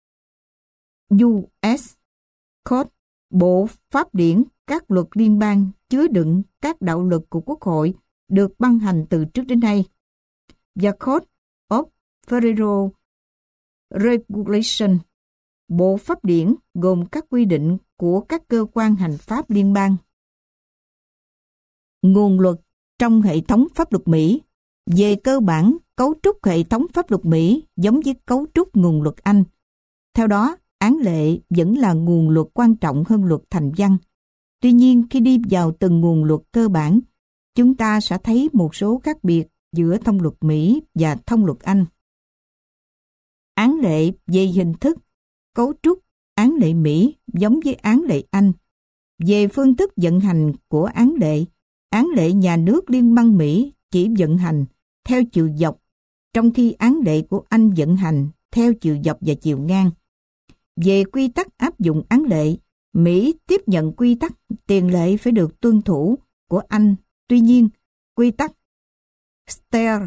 US Code, bộ pháp điển các luật liên bang chứa đựng các đạo luật của Quốc hội được ban hành từ trước đến nay, và Code of Federal Regulation, bộ pháp điển gồm các quy định của các cơ quan hành pháp liên bang. Nguồn luật trong hệ thống pháp luật Mỹ. Về cơ bản, cấu trúc hệ thống pháp luật Mỹ giống với cấu trúc nguồn luật Anh. Theo đó, án lệ vẫn là nguồn luật quan trọng hơn luật thành văn. Tuy nhiên, khi đi vào từng nguồn luật cơ bản, chúng ta sẽ thấy một số khác biệt giữa thông luật Mỹ và thông luật Anh. Án lệ về hình thức, cấu trúc, án lệ Mỹ giống với án lệ Anh. Về phương thức vận hành của án lệ nhà nước liên bang Mỹ chỉ vận hành theo chiều dọc, trong khi án lệ của Anh vận hành theo chiều dọc và chiều ngang. Về quy tắc áp dụng án lệ, Mỹ tiếp nhận quy tắc tiền lệ phải được tuân thủ của Anh. Tuy nhiên, quy tắc stare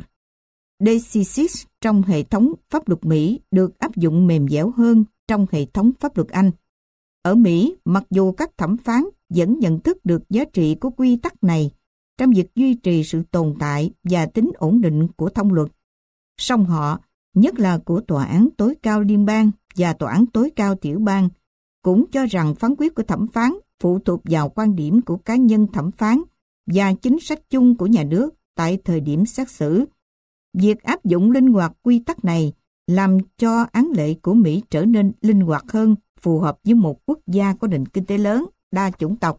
decisis trong hệ thống pháp luật Mỹ được áp dụng mềm dẻo hơn trong hệ thống pháp luật Anh. Ở Mỹ, mặc dù các thẩm phán vẫn nhận thức được giá trị của quy tắc này trong việc duy trì sự tồn tại và tính ổn định của thông luật, song họ, nhất là của Tòa án tối cao liên bang và Tòa án tối cao tiểu bang, cũng cho rằng phán quyết của thẩm phán phụ thuộc vào quan điểm của cá nhân thẩm phán và chính sách chung của nhà nước tại thời điểm xét xử. Việc áp dụng linh hoạt quy tắc này làm cho án lệ của Mỹ trở nên linh hoạt hơn, phù hợp với một quốc gia có nền kinh tế lớn, đa chủng tộc.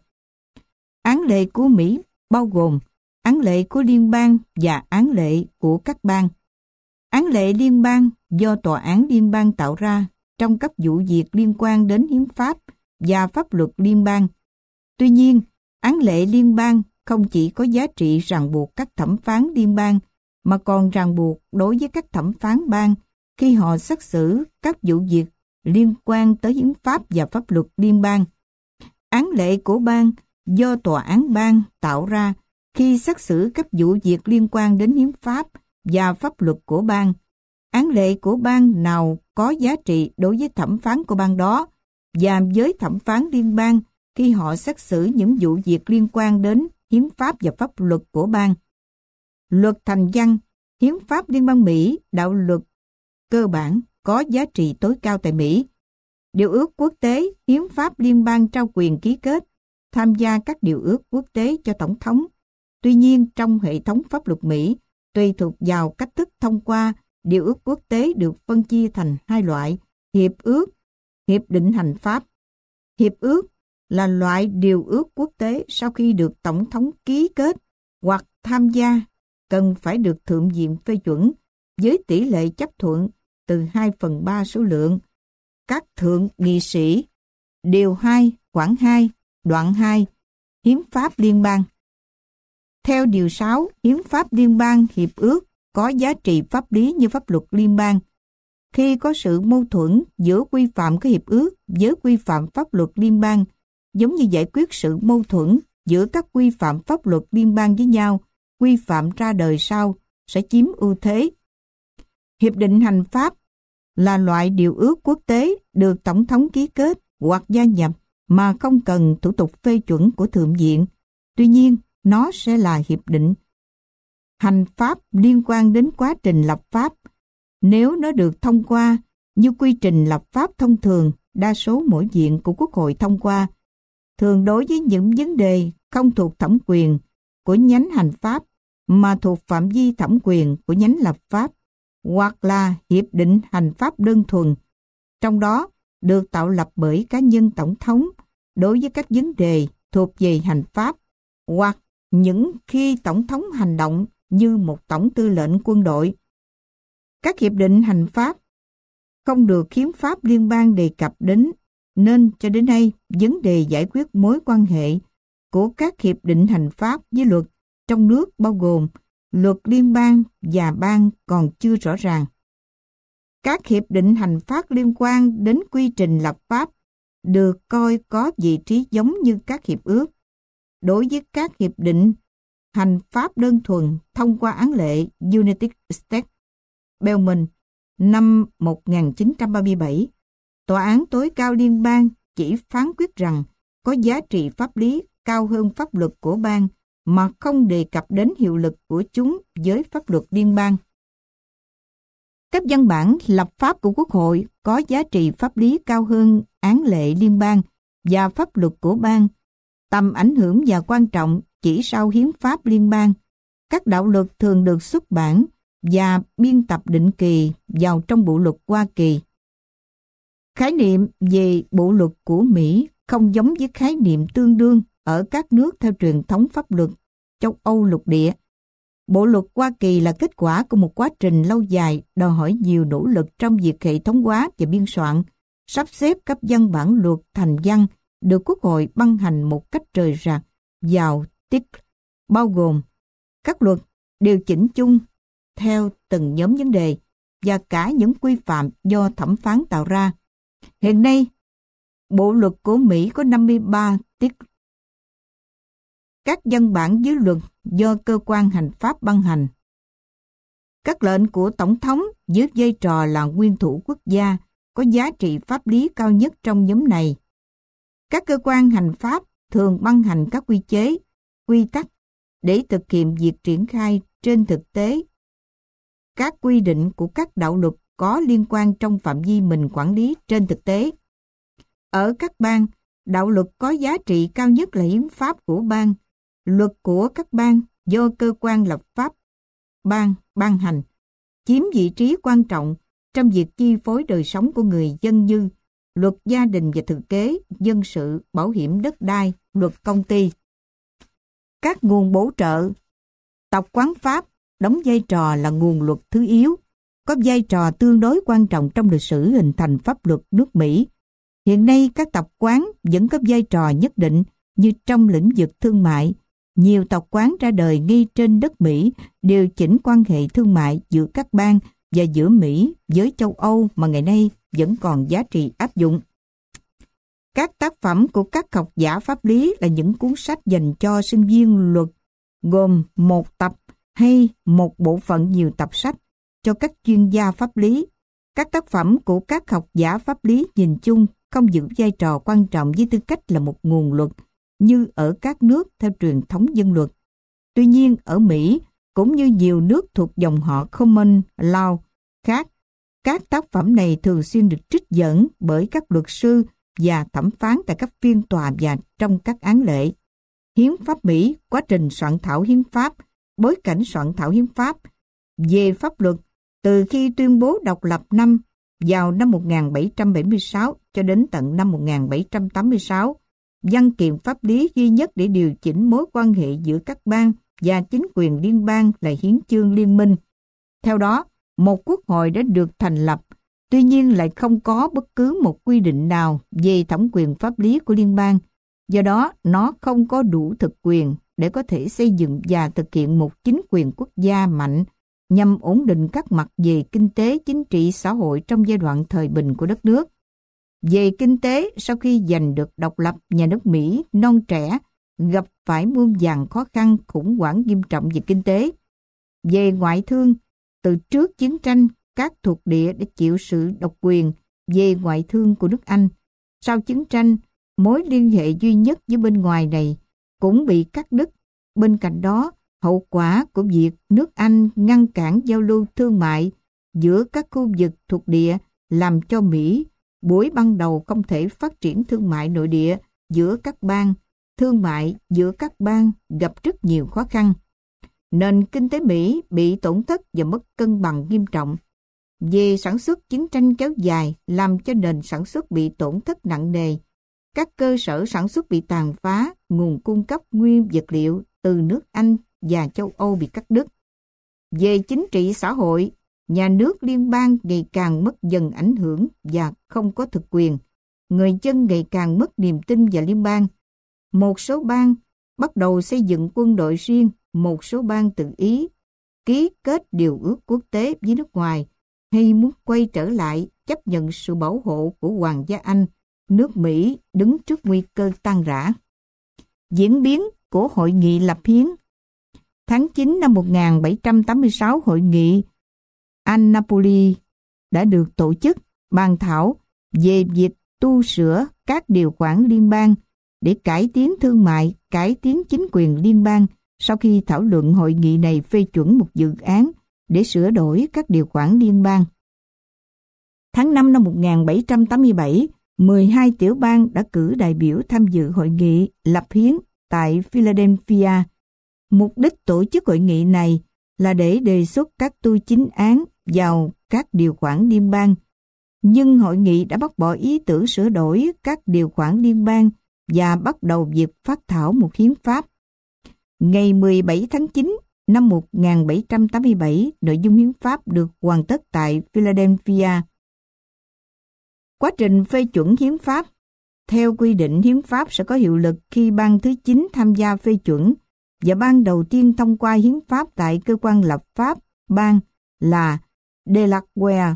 Án lệ của Mỹ bao gồm án lệ của liên bang và án lệ của các bang. Án lệ liên bang do Tòa án liên bang tạo ra trong các vụ việc liên quan đến hiến pháp và pháp luật liên bang. Tuy nhiên, án lệ liên bang không chỉ có giá trị ràng buộc các thẩm phán liên bang, mà còn ràng buộc đối với các thẩm phán bang khi họ xét xử các vụ việc liên quan tới hiến pháp và pháp luật liên bang. Án lệ của bang do Tòa án bang tạo ra khi xét xử các vụ việc liên quan đến hiến pháp và pháp luật của bang. Án lệ của bang nào có giá trị đối với thẩm phán của bang đó và với thẩm phán liên bang khi họ xét xử những vụ việc liên quan đến hiến pháp và pháp luật của bang. Luật thành văn, hiến pháp liên bang Mỹ, đạo luật cơ bản có giá trị tối cao tại Mỹ. Điều ước quốc tế, hiến pháp liên bang trao quyền ký kết, tham gia các điều ước quốc tế cho Tổng thống. Tuy nhiên, trong hệ thống pháp luật Mỹ, tùy thuộc vào cách thức thông qua, điều ước quốc tế được phân chia thành hai loại: hiệp ước, hiệp định hành pháp. Hiệp ước là loại điều ước quốc tế sau khi được Tổng thống ký kết hoặc tham gia, cần phải được Thượng viện phê chuẩn với tỷ lệ chấp thuận từ 2/3 số lượng các thượng nghị sĩ. Điều 2, khoản 2, đoạn 2, Hiến pháp liên bang. Theo điều 6, Hiến pháp liên bang hiệp ước có giá trị pháp lý như pháp luật liên bang. Khi có sự mâu thuẫn giữa quy phạm của hiệp ước với quy phạm pháp luật liên bang, giống như giải quyết sự mâu thuẫn giữa các quy phạm pháp luật liên bang với nhau, quy phạm ra đời sau sẽ chiếm ưu thế. Hiệp định hành pháp là loại điều ước quốc tế được Tổng thống ký kết hoặc gia nhập mà không cần thủ tục phê chuẩn của Thượng viện. Tuy nhiên, nó sẽ là hiệp định hành pháp liên quan đến quá trình lập pháp. Nếu nó được thông qua như quy trình lập pháp thông thường, đa số mỗi viện của Quốc hội thông qua, thường đối với những vấn đề không thuộc thẩm quyền của nhánh hành pháp mà thuộc phạm vi thẩm quyền của nhánh lập pháp, hoặc là hiệp định hành pháp đơn thuần, trong đó được tạo lập bởi cá nhân Tổng thống đối với các vấn đề thuộc về hành pháp, hoặc những khi Tổng thống hành động như một tổng tư lệnh quân đội. Các hiệp định hành pháp không được hiến pháp liên bang đề cập đến, nên cho đến nay, vấn đề giải quyết mối quan hệ của các hiệp định hành pháp với luật trong nước bao gồm luật liên bang và bang còn chưa rõ ràng. Các hiệp định hành pháp liên quan đến quy trình lập pháp được coi có vị trí giống như các hiệp ước. Đối với các hiệp định hành pháp đơn thuần thông qua án lệ United States Belmont năm 1937, Tòa án tối cao liên bang chỉ phán quyết rằng có giá trị pháp lý cao hơn pháp luật của bang mà không đề cập đến hiệu lực của chúng với pháp luật liên bang. Các văn bản lập pháp của Quốc hội có giá trị pháp lý cao hơn án lệ liên bang và pháp luật của bang. Tầm ảnh hưởng và quan trọng chỉ sau hiến pháp liên bang. Các đạo luật thường được xuất bản và biên tập định kỳ vào trong bộ luật Hoa Kỳ. Khái niệm về bộ luật của Mỹ không giống với khái niệm tương đương ở các nước theo truyền thống pháp luật châu Âu lục địa. Bộ luật Hoa Kỳ là kết quả của một quá trình lâu dài đòi hỏi nhiều nỗ lực trong việc hệ thống hóa và biên soạn, sắp xếp các văn bản luật thành văn được Quốc hội ban hành một cách rời rạc vào tiết, bao gồm các luật, điều chỉnh chung theo từng nhóm vấn đề và cả những quy phạm do thẩm phán tạo ra. Hiện nay, bộ luật của Mỹ có 53 tiết. Các văn bản dưới luật do cơ quan hành pháp ban hành. Các lệnh của Tổng thống với vai trò là nguyên thủ quốc gia có giá trị pháp lý cao nhất trong nhóm này. Các cơ quan hành pháp thường ban hành các quy chế, quy tắc để thực hiện việc triển khai trên thực tế. Các quy định của các đạo luật có liên quan trong phạm vi mình quản lý trên thực tế. Ở các bang, đạo luật có giá trị cao nhất là hiến pháp của bang. Luật của các bang do cơ quan lập pháp bang ban hành chiếm vị trí quan trọng trong việc chi phối đời sống của người dân như luật gia đình và thừa kế, dân sự, bảo hiểm đất đai, luật công ty. Các nguồn bổ trợ, tộc quán pháp đóng vai trò là nguồn luật thứ yếu, có vai trò tương đối quan trọng trong lịch sử hình thành pháp luật nước Mỹ. Hiện nay các tộc quán vẫn có vai trò nhất định như trong lĩnh vực thương mại. Nhiều tộc quán ra đời ngay trên đất Mỹ điều chỉnh quan hệ thương mại giữa các bang và giữa Mỹ với châu Âu mà ngày nay vẫn còn giá trị áp dụng. Các tác phẩm của các học giả pháp lý là những cuốn sách dành cho sinh viên luật, gồm một tập hay một bộ phận nhiều tập sách cho các chuyên gia pháp lý. Các tác phẩm của các học giả pháp lý nhìn chung không giữ vai trò quan trọng với tư cách là một nguồn luật như ở các nước theo truyền thống dân luật. Tuy nhiên, ở Mỹ, cũng như nhiều nước thuộc dòng họ Common Law khác, các tác phẩm này thường xuyên được trích dẫn bởi các luật sư và thẩm phán tại các phiên tòa và trong các án lệ. Hiến pháp Mỹ, quá trình soạn thảo hiến pháp, bối cảnh soạn thảo hiến pháp, về pháp luật, từ khi tuyên bố độc lập vào năm 1776 cho đến tận năm 1786, văn kiện pháp lý duy nhất để điều chỉnh mối quan hệ giữa các bang và chính quyền liên bang là hiến chương liên minh. Theo đó, một quốc hội đã được thành lập, tuy nhiên lại không có bất cứ một quy định nào về thẩm quyền pháp lý của liên bang. Do đó, nó không có đủ thực quyền để có thể xây dựng và thực hiện một chính quyền quốc gia mạnh nhằm ổn định các mặt về kinh tế, chính trị, xã hội trong giai đoạn thời bình của đất nước. Về kinh tế, sau khi giành được độc lập, nhà nước Mỹ non trẻ gặp phải muôn vàn khó khăn, khủng hoảng nghiêm trọng về kinh tế. Về ngoại thương, từ trước chiến tranh, các thuộc địa đã chịu sự độc quyền về ngoại thương của nước Anh. Sau chiến tranh, mối liên hệ duy nhất với bên ngoài này cũng bị cắt đứt. Bên cạnh đó, hậu quả của việc nước Anh ngăn cản giao lưu thương mại giữa các khu vực thuộc địa làm cho Mỹ buổi ban đầu không thể phát triển thương mại nội địa giữa các bang. Thương mại giữa các bang gặp rất nhiều khó khăn. Nền kinh tế Mỹ bị tổn thất và mất cân bằng nghiêm trọng. Về sản xuất, chiến tranh kéo dài làm cho nền sản xuất bị tổn thất nặng nề. Các cơ sở sản xuất bị tàn phá, nguồn cung cấp nguyên vật liệu từ nước Anh và châu Âu bị cắt đứt. Về chính trị xã hội, nhà nước liên bang ngày càng mất dần ảnh hưởng và không có thực quyền. Người dân ngày càng mất niềm tin vào liên bang. Một số bang bắt đầu xây dựng quân đội riêng, một số bang tự ý ký kết điều ước quốc tế với nước ngoài hay muốn quay trở lại chấp nhận sự bảo hộ của Hoàng gia Anh. Nước Mỹ đứng trước nguy cơ tan rã. Diễn biến của Hội nghị lập hiến. Tháng 9 năm 1786, Hội nghị Annapolis đã được tổ chức bàn thảo về việc tu sửa các điều khoản liên bang để cải tiến thương mại, cải tiến chính quyền liên bang. Sau khi thảo luận, hội nghị này phê chuẩn một dự án để sửa đổi các điều khoản liên bang. Tháng 5 năm 1787, 12 tiểu bang đã cử đại biểu tham dự hội nghị lập hiến tại Philadelphia. Mục đích tổ chức hội nghị này là để đề xuất các tu chính án vào các điều khoản liên bang. Nhưng hội nghị đã bác bỏ ý tưởng sửa đổi các điều khoản liên bang và bắt đầu việc phát thảo một hiến pháp. Ngày 17 tháng 9 năm 1787, nội dung hiến pháp được hoàn tất tại Philadelphia. Quá trình phê chuẩn hiến pháp. Theo quy định, hiến pháp sẽ có hiệu lực khi bang thứ 9 tham gia phê chuẩn và bang đầu tiên thông qua hiến pháp tại cơ quan lập pháp bang là Delaware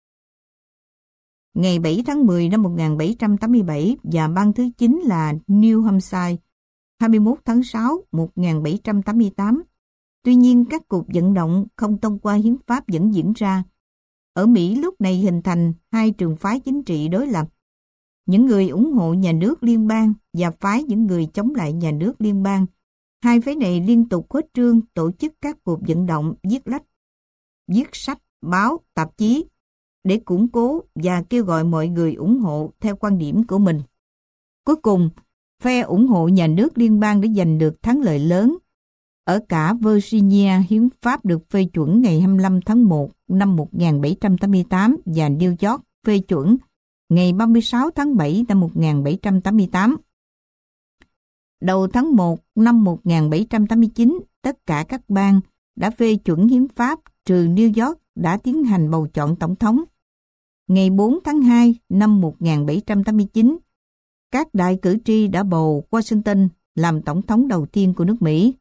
ngày 7 tháng 10 năm 1787 và bang thứ 9 là New Hampshire 21 tháng 6 1788. Tuy nhiên, các cuộc vận động không thông qua hiến pháp vẫn diễn ra. Ở Mỹ lúc này hình thành hai trường phái chính trị đối lập. Những người ủng hộ nhà nước liên bang và phái những người chống lại nhà nước liên bang. Hai phái này liên tục khuếch trương, tổ chức các cuộc vận động, viết sách, báo, tạp chí để củng cố và kêu gọi mọi người ủng hộ theo quan điểm của mình. Cuối cùng, phe ủng hộ nhà nước liên bang đã giành được thắng lợi lớn. Ở cả Virginia, hiến pháp được phê chuẩn ngày 25 tháng 1 năm 1788 và New York phê chuẩn ngày 36 tháng 7 năm 1788. Đầu tháng 1 năm 1789, tất cả các bang đã phê chuẩn hiến pháp trừ New York đã tiến hành bầu chọn tổng thống. Ngày 4 tháng 2 năm 1789, các đại cử tri đã bầu Washington làm tổng thống đầu tiên của nước Mỹ.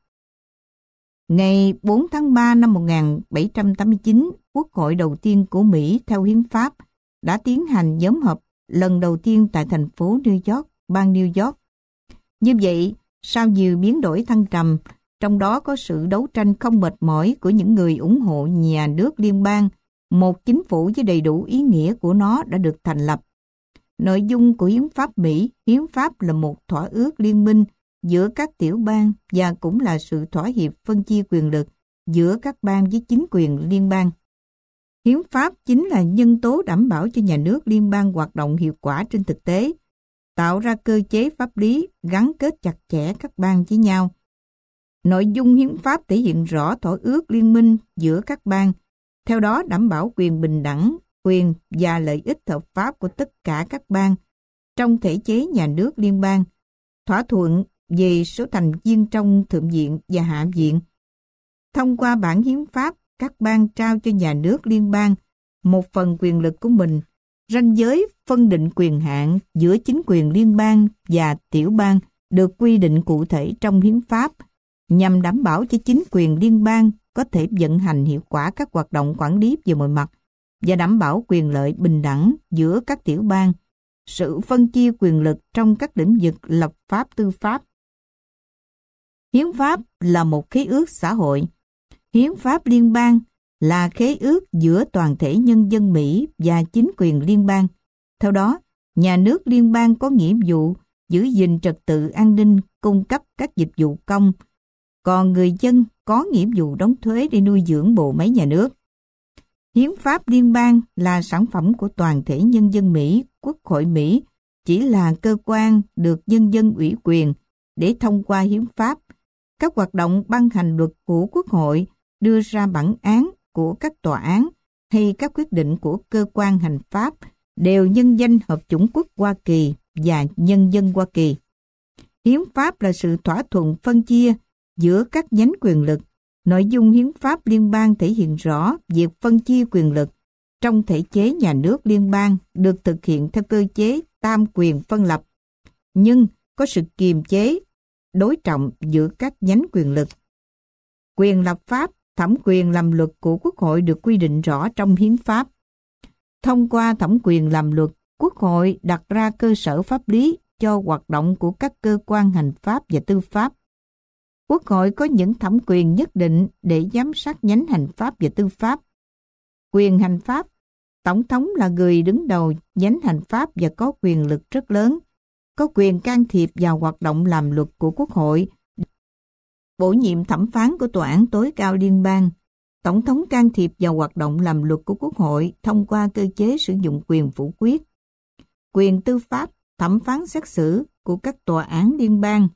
Ngày 4 tháng 3 năm 1789, Quốc hội đầu tiên của Mỹ theo hiến pháp đã tiến hành nhóm họp lần đầu tiên tại thành phố New York, bang New York. Như vậy, sau nhiều biến đổi thăng trầm, trong đó có sự đấu tranh không mệt mỏi của những người ủng hộ nhà nước liên bang, một chính phủ với đầy đủ ý nghĩa của nó đã được thành lập. Nội dung của hiến pháp Mỹ, hiến pháp là một thỏa ước liên minh giữa các tiểu bang và cũng là sự thỏa hiệp phân chia quyền lực giữa các bang với chính quyền liên bang. Hiến pháp chính là nhân tố đảm bảo cho nhà nước liên bang hoạt động hiệu quả trên thực tế, tạo ra cơ chế pháp lý gắn kết chặt chẽ các bang với nhau. Nội dung hiến pháp thể hiện rõ thỏa ước liên minh giữa các bang, theo đó đảm bảo quyền bình đẳng, quyền và lợi ích hợp pháp của tất cả các bang trong thể chế nhà nước liên bang, thỏa thuận về số thành viên trong Thượng viện và Hạ viện. Thông qua bản hiến pháp, các bang trao cho nhà nước liên bang một phần quyền lực của mình. Ranh giới phân định quyền hạn giữa chính quyền liên bang và tiểu bang được quy định cụ thể trong hiến pháp nhằm đảm bảo cho chính quyền liên bang có thể vận hành hiệu quả các hoạt động quản lý về mọi mặt và đảm bảo quyền lợi bình đẳng giữa các tiểu bang, sự phân chia quyền lực trong các lĩnh vực lập pháp tư pháp. Hiến pháp là một khế ước xã hội. Hiến pháp liên bang là khế ước giữa toàn thể nhân dân Mỹ và chính quyền liên bang. Theo đó, nhà nước liên bang có nghĩa vụ giữ gìn trật tự an ninh, cung cấp các dịch vụ công, còn người dân có nghĩa vụ đóng thuế để nuôi dưỡng bộ máy nhà nước. Hiến pháp liên bang là sản phẩm của toàn thể nhân dân Mỹ. Quốc hội Mỹ chỉ là cơ quan được nhân dân ủy quyền để thông qua hiến pháp. Các hoạt động ban hành luật của Quốc hội, đưa ra bản án của các tòa án hay các quyết định của cơ quan hành pháp đều nhân danh Hợp chủng quốc Hoa Kỳ và nhân dân Hoa Kỳ. Hiến pháp là sự thỏa thuận phân chia giữa các nhánh quyền lực. Nội dung hiến pháp liên bang thể hiện rõ việc phân chia quyền lực trong thể chế nhà nước liên bang được thực hiện theo cơ chế tam quyền phân lập, nhưng có sự kiềm chế, đối trọng giữa các nhánh quyền lực. Quyền lập pháp, thẩm quyền làm luật của Quốc hội được quy định rõ trong hiến pháp. Thông qua thẩm quyền làm luật, Quốc hội đặt ra cơ sở pháp lý cho hoạt động của các cơ quan hành pháp và tư pháp. Quốc hội có những thẩm quyền nhất định để giám sát nhánh hành pháp và tư pháp. Quyền hành pháp, Tổng thống là người đứng đầu nhánh hành pháp và có quyền lực rất lớn, có quyền can thiệp vào hoạt động làm luật của Quốc hội, bổ nhiệm thẩm phán của Tòa án tối cao liên bang. Tổng thống can thiệp vào hoạt động làm luật của Quốc hội thông qua cơ chế sử dụng quyền phủ quyết. Quyền tư pháp, thẩm phán xét xử của các tòa án liên bang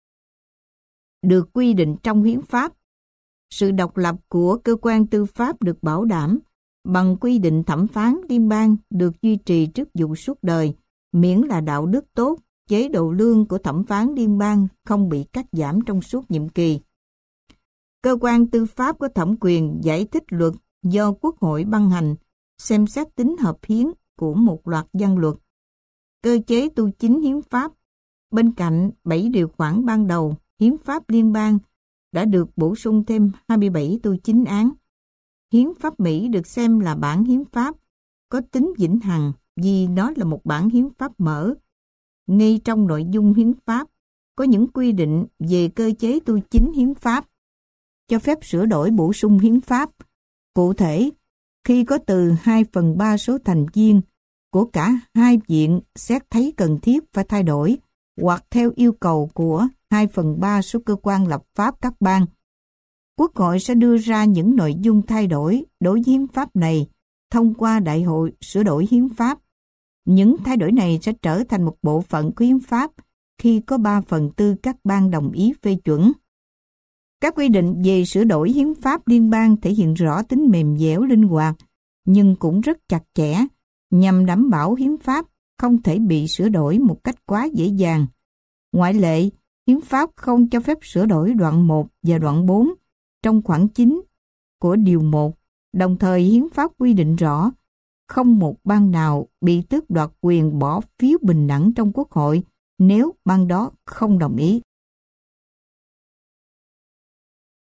được quy định trong hiến pháp. Sự độc lập của cơ quan tư pháp được bảo đảm bằng quy định thẩm phán liên bang được duy trì chức vụ suốt đời, miễn là đạo đức tốt, chế độ lương của thẩm phán liên bang không bị cắt giảm trong suốt nhiệm kỳ. Cơ quan tư pháp có thẩm quyền giải thích luật do Quốc hội ban hành, xem xét tính hợp hiến của một loạt văn luật. Cơ chế tu chính hiến pháp, bên cạnh 7 điều khoản ban đầu, hiến pháp liên bang đã được bổ sung thêm 27 tu chính án. Hiến pháp Mỹ được xem là bản hiến pháp có tính vĩnh hằng vì nó là một bản hiến pháp mở. Ngay trong nội dung hiến pháp có những quy định về cơ chế tu chính hiến pháp, cho phép sửa đổi bổ sung hiến pháp. Cụ thể, khi có từ 2/3 số thành viên của cả hai viện xét thấy cần thiết phải thay đổi, hoặc theo yêu cầu của 2/3 số cơ quan lập pháp các bang, Quốc hội sẽ đưa ra những nội dung thay đổi đối với hiến pháp này thông qua Đại hội sửa đổi hiến pháp. Những thay đổi này sẽ trở thành một bộ phận của hiến pháp khi có 3/4 các bang đồng ý phê chuẩn. Các quy định về sửa đổi hiến pháp liên bang thể hiện rõ tính mềm dẻo linh hoạt, nhưng cũng rất chặt chẽ, nhằm đảm bảo hiến pháp không thể bị sửa đổi một cách quá dễ dàng. Ngoại lệ, hiến pháp không cho phép sửa đổi đoạn 1 và đoạn 4 trong khoản 9 của điều 1, đồng thời hiến pháp quy định rõ không một bang nào bị tước đoạt quyền bỏ phiếu bình đẳng trong Quốc hội nếu bang đó không đồng ý.